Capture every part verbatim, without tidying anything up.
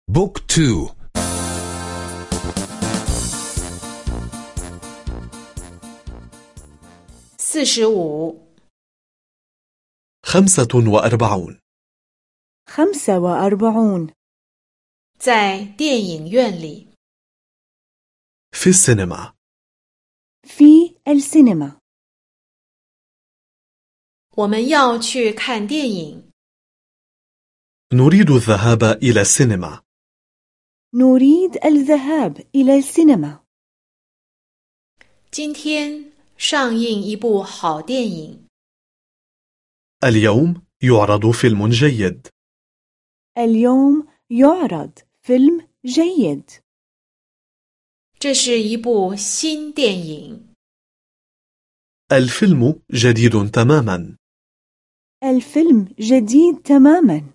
بوك تو. 四十五 خمسة وأربعون. خمسة وأربعون. 在电影院里 في السينما. في السينما. 我们要去看电影 نريد الذهاب إلى السينما. نريد الذهاب إلى السينما. 今天上映一部好电影 اليوم يعرض فيلم جيد. اليوم يعرض فيلم جيد. 这是一部新电影 الفيلم جديد تماما. الفيلم جديد تماما.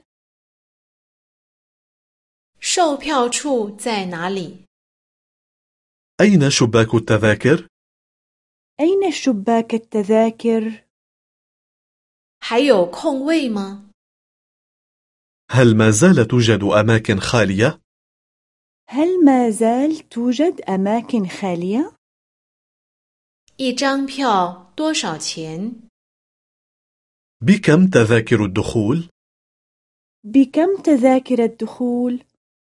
售票处在哪里 أين شباك التذاكر؟ أين شباك التذاكر؟ 还有空位吗 هل ما زال توجد أماكن خالية؟ هل ما زال توجد أماكن خالية؟ 一张票多少钱 بكم تذاكر الدخول؟ بكم تذاكر الدخول؟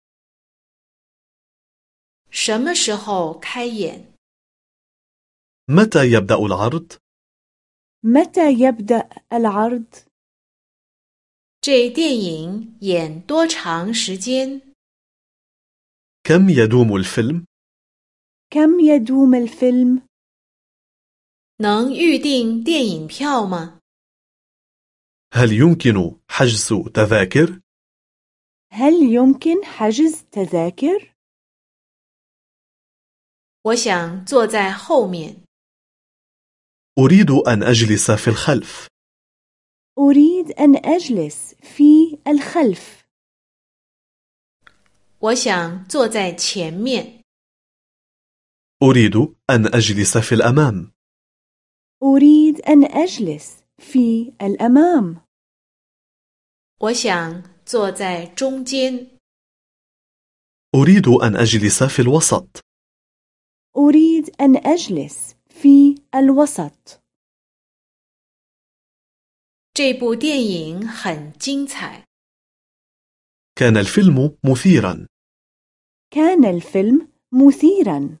什么时候开演 متى يبدأ العرض؟ متى يبدأ العرض؟ 这电影演多长时间 كم يدوم الفيلم؟ كم يدوم الفيلم؟ 能预订电影票吗 هل يمكن حجز تذاكر؟ هل يمكن حجز تذاكر؟ 我想坐在后面 أريد أن أجلس في الخلف. أريد أن أجلس في الخلف. 我想坐在前面 أريد أن أجلس في الأمام. أريد أن أجلس في الأمام. 我想坐在中间 أريد أن أجلس في الوسط. أريد أن أجلس في الوسط. 这部电影很精彩 كان الفيلم مثيرا. كان الفيلم مثيرا.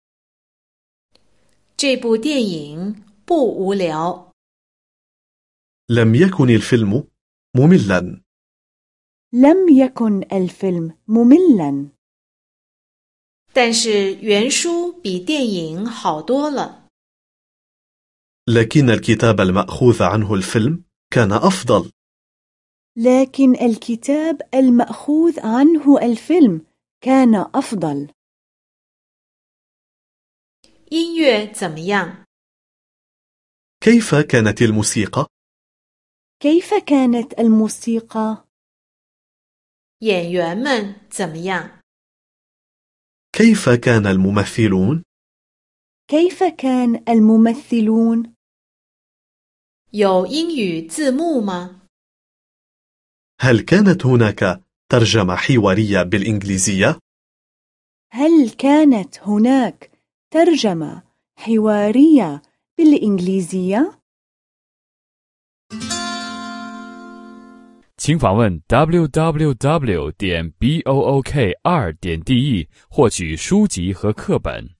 这部电影不无聊 لم يكن الفيلم مملا. لم يكن الفيلم مملا. 但是原书比电影好多了 لكن الكتاب المأخوذ عنه الفيلم كان أفضل. لكن الكتاب المأخوذ عنه الفيلم كان أفضل. 音乐怎么样 كيف كانت الموسيقى؟ كيف كانت الموسيقى؟ 演员们怎么样 كيف كان الممثلون؟ كيف كان الممثلون؟ 有英语字幕吗 هل كانت هناك ترجمة حوارية بالإنجليزية؟ هل كانت هناك ترجمة حوارية بالإنجليزية؟ 请访问 double-u double-u double-u 点 book 二点 de 获取书籍和课本。